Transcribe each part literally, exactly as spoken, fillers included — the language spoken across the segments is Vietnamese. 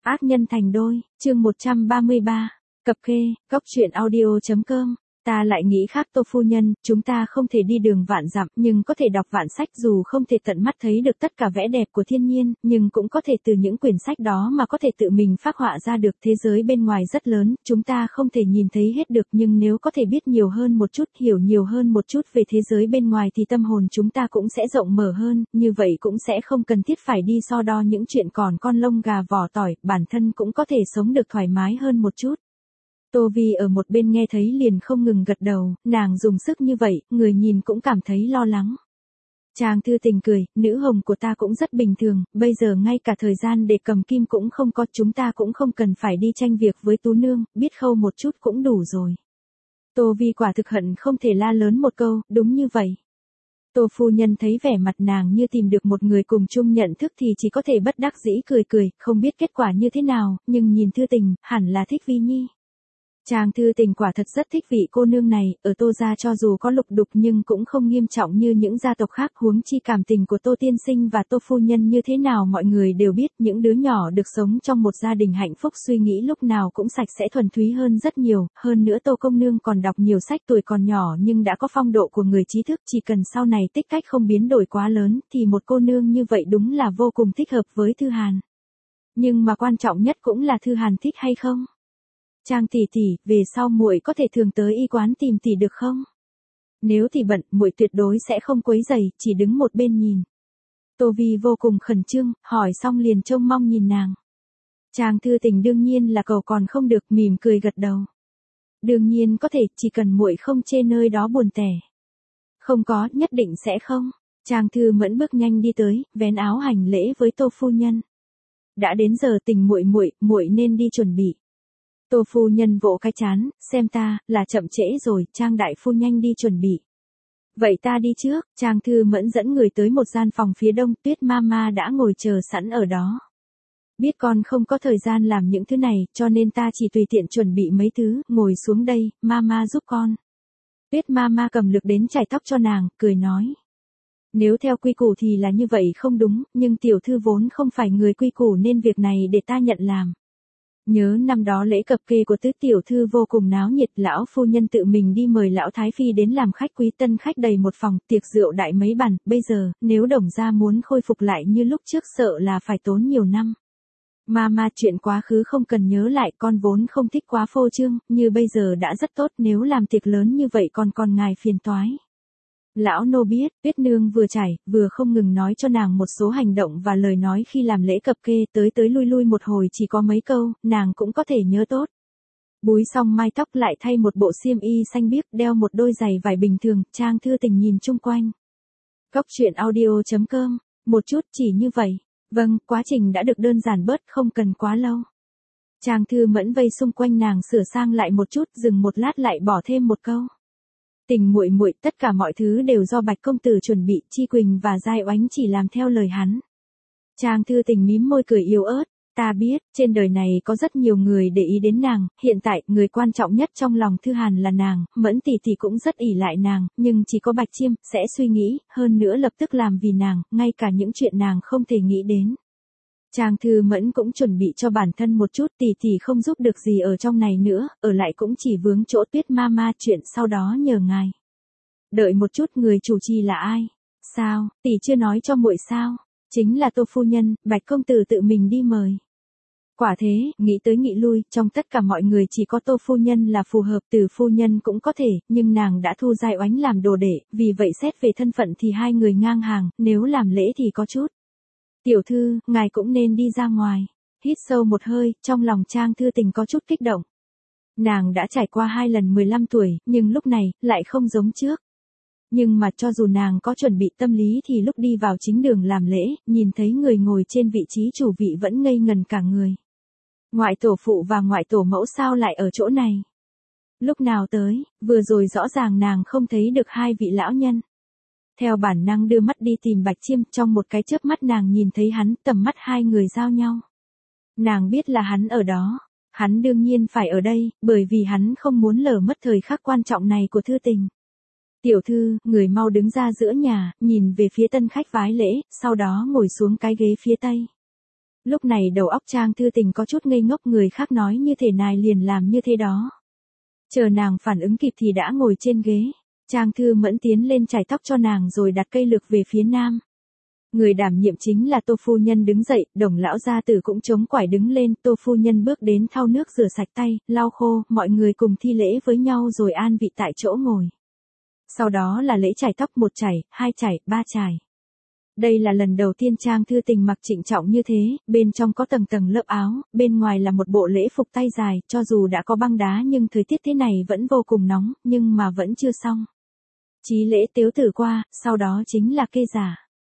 Ác nhân thành đôi, chương một trăm ba mươi ba, cập kê, góc truyện audio chấm com. Ta lại nghĩ khác Tô phu nhân, chúng ta không thể đi đường vạn dặm, nhưng có thể đọc vạn sách, dù không thể tận mắt thấy được tất cả vẻ đẹp của thiên nhiên, nhưng cũng có thể từ những quyển sách đó mà có thể tự mình phác họa ra được thế giới bên ngoài rất lớn, chúng ta không thể nhìn thấy hết được, nhưng nếu có thể biết nhiều hơn một chút, hiểu nhiều hơn một chút về thế giới bên ngoài thì tâm hồn chúng ta cũng sẽ rộng mở hơn, như vậy cũng sẽ không cần thiết phải đi so đo những chuyện còn con lông gà vỏ tỏi, bản thân cũng có thể sống được thoải mái hơn một chút. Tô Vi ở một bên nghe thấy liền không ngừng gật đầu, nàng dùng sức như vậy, người nhìn cũng cảm thấy lo lắng. Trang Thư Tình cười, nữ hồng của ta cũng rất bình thường, bây giờ ngay cả thời gian để cầm kim cũng không có, chúng ta cũng không cần phải đi tranh việc với Tú Nương, biết khâu một chút cũng đủ rồi. Tô Vi quả thực hận không thể la lớn một câu, đúng như vậy. Tô phu nhân thấy vẻ mặt nàng như tìm được một người cùng chung nhận thức thì chỉ có thể bất đắc dĩ cười cười, không biết kết quả như thế nào, nhưng nhìn Thư Tình, hẳn là thích Vi Nhi. Trang Thư Tình quả thật rất thích vị cô nương này, ở Tô gia cho dù có lục đục nhưng cũng không nghiêm trọng như những gia tộc khác, huống chi cảm tình của Tô tiên sinh và Tô phu nhân như thế nào mọi người đều biết, những đứa nhỏ được sống trong một gia đình hạnh phúc suy nghĩ lúc nào cũng sạch sẽ thuần túy hơn rất nhiều, hơn nữa Tô công nương còn đọc nhiều sách, tuổi còn nhỏ nhưng đã có phong độ của người trí thức, chỉ cần sau này tích cách không biến đổi quá lớn thì một cô nương như vậy đúng là vô cùng thích hợp với Thư Hàn. Nhưng mà quan trọng nhất cũng là Thư Hàn thích hay không? Trang tỷ tỷ, về sau muội có thể thường tới y quán tìm tỷ được không? Nếu tỷ bận, muội tuyệt đối sẽ không quấy rầy, chỉ đứng một bên nhìn. Tô Vi vô cùng khẩn trương, hỏi xong liền trông mong nhìn nàng. Trang Thư Tình đương nhiên là cầu còn không được, mỉm cười gật đầu. Đương nhiên có thể, chỉ cần muội không chê nơi đó buồn tẻ. Không có, nhất định sẽ không. Trang Thư Mẫn bước nhanh đi tới, vén áo hành lễ với Tô phu nhân. Đã đến giờ Tình muội muội, muội nên đi chuẩn bị. Tô phu nhân vỗ cái chán, xem ta, là chậm trễ rồi, Trang đại phu nhanh đi chuẩn bị. Vậy ta đi trước, Trang Thư Mẫn dẫn người tới một gian phòng phía đông, Tuyết Mama đã ngồi chờ sẵn ở đó. Biết con không có thời gian làm những thứ này, cho nên ta chỉ tùy tiện chuẩn bị mấy thứ, ngồi xuống đây, Mama giúp con. Tuyết Mama cầm lược đến chải tóc cho nàng, cười nói. Nếu theo quy củ thì là như vậy không đúng, nhưng tiểu thư vốn không phải người quy củ nên việc này để ta nhận làm. Nhớ năm đó lễ cập kê của tứ tiểu thư vô cùng náo nhiệt, lão phu nhân tự mình đi mời lão thái phi đến làm khách quý, tân khách đầy một phòng, tiệc rượu đại mấy bàn, bây giờ, nếu Đồng gia muốn khôi phục lại như lúc trước sợ là phải tốn nhiều năm. Mama, chuyện quá khứ không cần nhớ lại, con vốn không thích quá phô trương, như bây giờ đã rất tốt, nếu làm tiệc lớn như vậy còn còn ngài phiền toái. Lão nô biết, Tuyết nương vừa chảy, vừa không ngừng nói cho nàng một số hành động và lời nói khi làm lễ cập kê, tới tới lui lui một hồi chỉ có mấy câu, nàng cũng có thể nhớ tốt. Búi xong mai tóc lại thay một bộ xiêm y xanh biếc, đeo một đôi giày vải bình thường, Trang Thư Tình nhìn chung quanh. Góc truyện audio chấm com, một chút chỉ như vậy. Vâng, quá trình đã được đơn giản bớt, không cần quá lâu. Trang Thư Mẫn vây xung quanh nàng sửa sang lại một chút, dừng một lát lại bỏ thêm một câu. Tình muội muội, tất cả mọi thứ đều do Bạch công tử chuẩn bị, Chi Quỳnh và Giai Oánh chỉ làm theo lời hắn. Trang Thư Tình mím môi cười yếu ớt, ta biết, trên đời này có rất nhiều người để ý đến nàng, hiện tại, người quan trọng nhất trong lòng Thư Hàn là nàng, Mẫn tỷ tỷ cũng rất ỷ lại nàng, nhưng chỉ có Bạch Chiêm, sẽ suy nghĩ, hơn nữa lập tức làm vì nàng, ngay cả những chuyện nàng không thể nghĩ đến. Trang Thư Mẫn cũng chuẩn bị cho bản thân một chút, tỷ tỷ không giúp được gì ở trong này nữa, ở lại cũng chỉ vướng chỗ Tuyết Mama, chuyện sau đó nhờ ngài. Đợi một chút, người chủ trì là ai? Sao, tỷ chưa nói cho muội sao? Chính là Tô phu nhân, Bạch công tử tự mình đi mời. Quả thế, nghĩ tới nghĩ lui, trong tất cả mọi người chỉ có Tô phu nhân là phù hợp, Từ phu nhân cũng có thể, nhưng nàng đã thu Giai Oánh làm đồ đệ, vì vậy xét về thân phận thì hai người ngang hàng, nếu làm lễ thì có chút. Tiểu thư, ngài cũng nên đi ra ngoài. Hít sâu một hơi, trong lòng Trang Thư Tình có chút kích động. Nàng đã trải qua hai lần mười lăm tuổi, nhưng lúc này, lại không giống trước. Nhưng mà cho dù nàng có chuẩn bị tâm lý thì lúc đi vào chính đường làm lễ, nhìn thấy người ngồi trên vị trí chủ vị vẫn ngây ngần cả người. Ngoại tổ phụ và ngoại tổ mẫu sao lại ở chỗ này? Lúc nào tới, vừa rồi rõ ràng nàng không thấy được hai vị lão nhân. Theo bản năng đưa mắt đi tìm Bạch Chiêm, trong một cái chớp mắt nàng nhìn thấy hắn, tầm mắt hai người giao nhau. Nàng biết là hắn ở đó, hắn đương nhiên phải ở đây, bởi vì hắn không muốn lỡ mất thời khắc quan trọng này của Thư Tình. Tiểu thư, người mau đứng ra giữa nhà, nhìn về phía tân khách vái lễ, sau đó ngồi xuống cái ghế phía tây. Lúc này đầu óc Trang Thư Tình có chút ngây ngốc, người khác nói như thế này liền làm như thế đó. Chờ nàng phản ứng kịp thì đã ngồi trên ghế. Trang Thư Mẫn tiến lên chải tóc cho nàng rồi đặt cây lược về phía nam. Người đảm nhiệm chính là Tô phu nhân đứng dậy, Đồng lão gia tử cũng chống quải đứng lên, Tô phu nhân bước đến thau nước rửa sạch tay, lau khô, mọi người cùng thi lễ với nhau rồi an vị tại chỗ ngồi. Sau đó là lễ chải tóc, một chải, hai chải, ba chải. Đây là lần đầu tiên Trang Thư Tình mặc trịnh trọng như thế, bên trong có tầng tầng lớp áo, bên ngoài là một bộ lễ phục tay dài, cho dù đã có băng đá nhưng thời tiết thế này vẫn vô cùng nóng, nhưng mà vẫn chưa xong. Chí lễ tếu tử qua, sau đó chính là kê giả.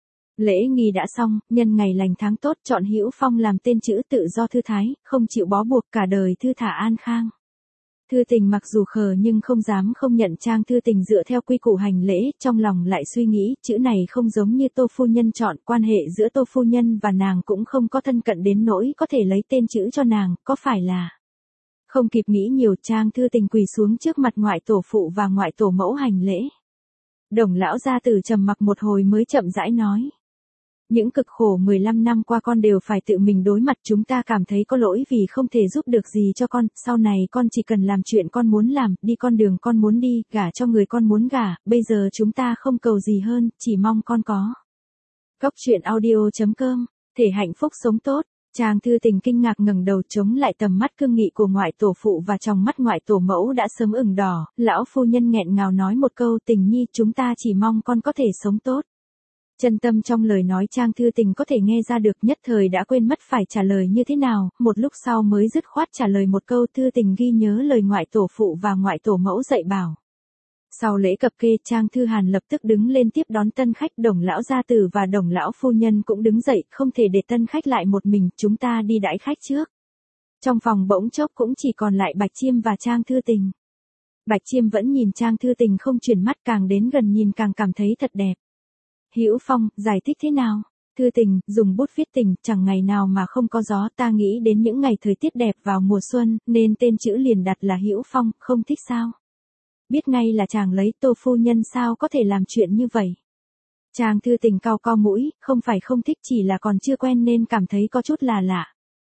Lễ nghi đã xong, nhân ngày lành tháng tốt chọn Hữu Phong làm tên chữ tự do thư thái, không chịu bó buộc, cả đời thư thả an khang. Thư Tình mặc dù khờ nhưng không dám không nhận. Trang Thư Tình dựa theo quy củ hành lễ, trong lòng lại suy nghĩ, chữ này không giống như Tô phu nhân chọn, quan hệ giữa Tô phu nhân và nàng cũng không có thân cận đến nỗi có thể lấy tên chữ cho nàng, có phải là... Không kịp nghĩ nhiều, Trang Thư Tình quỳ xuống trước mặt ngoại tổ phụ và ngoại tổ mẫu hành lễ. Đồng lão gia tử trầm mặc một hồi mới chậm rãi nói. Những cực khổ mười lăm năm qua con đều phải tự mình đối mặt, chúng ta cảm thấy có lỗi vì không thể giúp được gì cho con, sau này con chỉ cần làm chuyện con muốn làm, đi con đường con muốn đi, gả cho người con muốn gả, bây giờ chúng ta không cầu gì hơn, chỉ mong con có. Góc truyện audio chấm com, thể hạnh phúc sống tốt. Trang Thư Tình kinh ngạc ngẩng đầu chống lại tầm mắt cương nghị của ngoại tổ phụ và trong mắt ngoại tổ mẫu đã sớm ửng đỏ, lão phu nhân nghẹn ngào nói một câu, Tình nhi, chúng ta chỉ mong con có thể sống tốt. Chân tâm trong lời nói Trang Thư Tình có thể nghe ra được, nhất thời đã quên mất phải trả lời như thế nào, một lúc sau mới dứt khoát trả lời một câu, Thư Tình ghi nhớ lời ngoại tổ phụ và ngoại tổ mẫu dạy bảo. Sau lễ cập kê, Trang Thư Hàn lập tức đứng lên tiếp đón tân khách, Đồng lão gia tử và Đồng lão phu nhân cũng đứng dậy, không thể để tân khách lại một mình, chúng ta đi đãi khách trước. Trong phòng bỗng chốc cũng chỉ còn lại Bạch Chiêm và Trang Thư Tình. Bạch Chiêm vẫn nhìn Trang Thư Tình không chuyển mắt, càng đến gần nhìn càng cảm thấy thật đẹp. Hữu Phong, giải thích thế nào? Thư Tình, dùng bút viết tình, chẳng ngày nào mà không có gió, ta nghĩ đến những ngày thời tiết đẹp vào mùa xuân, nên tên chữ liền đặt là Hữu Phong, không thích sao? Biết ngay là chàng lấy, Tô phu nhân sao có thể làm chuyện như vậy? Trang Thư Tình cau cau mũi, không phải không thích, chỉ là còn chưa quen nên cảm thấy có chút là lạ.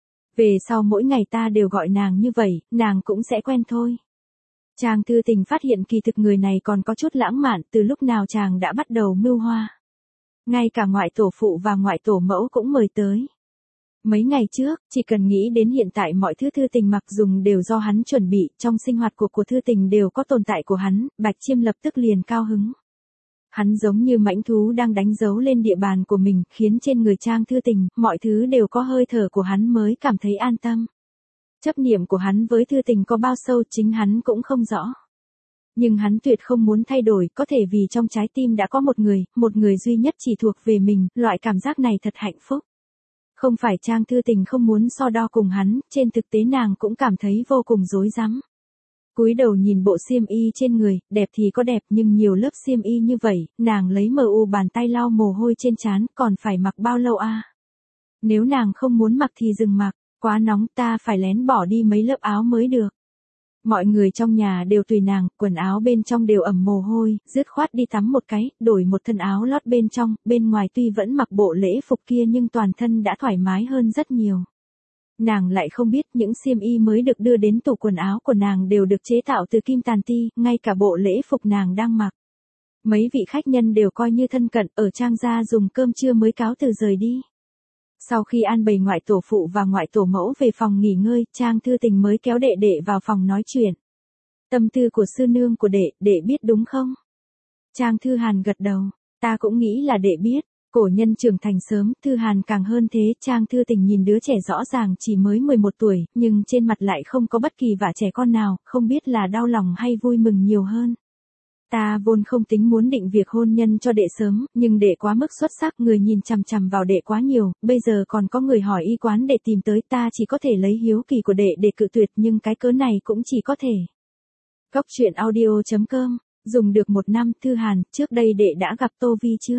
Về sau mỗi ngày ta đều gọi nàng như vậy, nàng cũng sẽ quen thôi. Trang Thư Tình phát hiện kỳ thực người này còn có chút lãng mạn, từ lúc nào chàng đã bắt đầu mưu hoa. Ngay cả ngoại tổ phụ và ngoại tổ mẫu cũng mời tới. Mấy ngày trước, chỉ cần nghĩ đến hiện tại mọi thứ Thư Tình mặc dùng đều do hắn chuẩn bị, trong sinh hoạt của của Thư Tình đều có tồn tại của hắn, Bạch Chiêm lập tức liền cao hứng. Hắn giống như mãnh thú đang đánh dấu lên địa bàn của mình, khiến trên người Trang Thư Tình, mọi thứ đều có hơi thở của hắn mới cảm thấy an tâm. Chấp niệm của hắn với Thư Tình có bao sâu chính hắn cũng không rõ. Nhưng hắn tuyệt không muốn thay đổi, có thể vì trong trái tim đã có một người, một người duy nhất chỉ thuộc về mình, loại cảm giác này thật hạnh phúc. Không phải Trang Thư Tình không muốn so đo cùng hắn, trên thực tế nàng cũng cảm thấy vô cùng rối rắm. Cúi đầu nhìn bộ xiêm y trên người, đẹp thì có đẹp nhưng nhiều lớp xiêm y như vậy, nàng lấy mờ u bàn tay lau mồ hôi trên trán, còn phải mặc bao lâu a? À? Nếu nàng không muốn mặc thì dừng mặc, quá nóng, ta phải lén bỏ đi mấy lớp áo mới được. Mọi người trong nhà đều tùy nàng, quần áo bên trong đều ẩm mồ hôi, dứt khoát đi tắm một cái, đổi một thân áo lót bên trong, bên ngoài tuy vẫn mặc bộ lễ phục kia nhưng toàn thân đã thoải mái hơn rất nhiều. Nàng lại không biết những xiêm y mới được đưa đến tủ quần áo của nàng đều được chế tạo từ kim tàn ti, ngay cả bộ lễ phục nàng đang mặc. Mấy vị khách nhân đều coi như thân cận, ở Trang gia dùng cơm trưa mới cáo từ rời đi. Sau khi an bày ngoại tổ phụ và ngoại tổ mẫu về phòng nghỉ ngơi, Trang Thư Tình mới kéo đệ đệ vào phòng nói chuyện. Tâm tư của sư nương của đệ, đệ biết đúng không? Trang Thư Hàn gật đầu, ta cũng nghĩ là đệ biết, cổ nhân trưởng thành sớm, Thư Hàn càng hơn thế. Trang Thư Tình nhìn đứa trẻ rõ ràng chỉ mới mười một tuổi, nhưng trên mặt lại không có bất kỳ vẻ trẻ con nào, không biết là đau lòng hay vui mừng nhiều hơn. Ta vốn không tính muốn định việc hôn nhân cho đệ sớm, nhưng đệ quá mức xuất sắc, người nhìn chằm chằm vào đệ quá nhiều, bây giờ còn có người hỏi y quán đệ tìm tới, ta chỉ có thể lấy hiếu kỳ của đệ để cự tuyệt, nhưng cái cớ này cũng chỉ có thể. Góc truyện audio chấm com, dùng được một năm. Thư Hàn, trước đây đệ đã gặp Tô Vi chưa?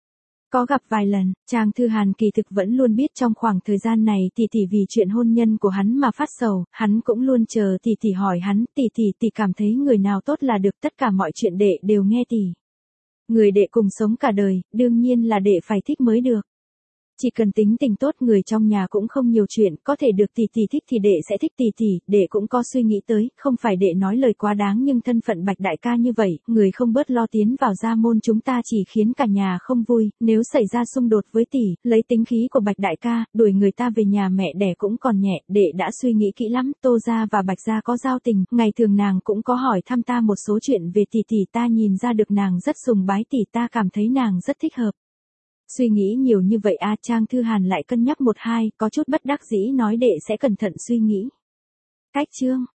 Có gặp vài lần, Trang Thư Hàn kỳ thực vẫn luôn biết trong khoảng thời gian này tỷ tỷ vì chuyện hôn nhân của hắn mà phát sầu, hắn cũng luôn chờ tỷ tỷ hỏi hắn, tỷ tỷ tỷ cảm thấy người nào tốt là được, tất cả mọi chuyện đệ đều nghe tỷ. Người đệ cùng sống cả đời, đương nhiên là đệ phải thích mới được. Chỉ cần tính tình tốt, người trong nhà cũng không nhiều chuyện, có thể được tỷ tỷ thích thì đệ sẽ thích tỷ tỷ, đệ cũng có suy nghĩ tới, không phải đệ nói lời quá đáng nhưng thân phận Bạch đại ca như vậy, người không bớt lo tiến vào gia môn chúng ta chỉ khiến cả nhà không vui, nếu xảy ra xung đột với tỷ, lấy tính khí của Bạch đại ca, đuổi người ta về nhà mẹ đẻ cũng còn nhẹ, đệ đã suy nghĩ kỹ lắm, Tô gia và Bạch gia có giao tình, ngày thường nàng cũng có hỏi thăm ta một số chuyện về tỷ tỷ, ta nhìn ra được nàng rất sùng bái tỷ, ta cảm thấy nàng rất thích hợp. Suy nghĩ nhiều như vậy a, Trang Thư Hàn lại cân nhắc một hai, có chút bất đắc dĩ nói đệ sẽ cẩn thận suy nghĩ. Cách chương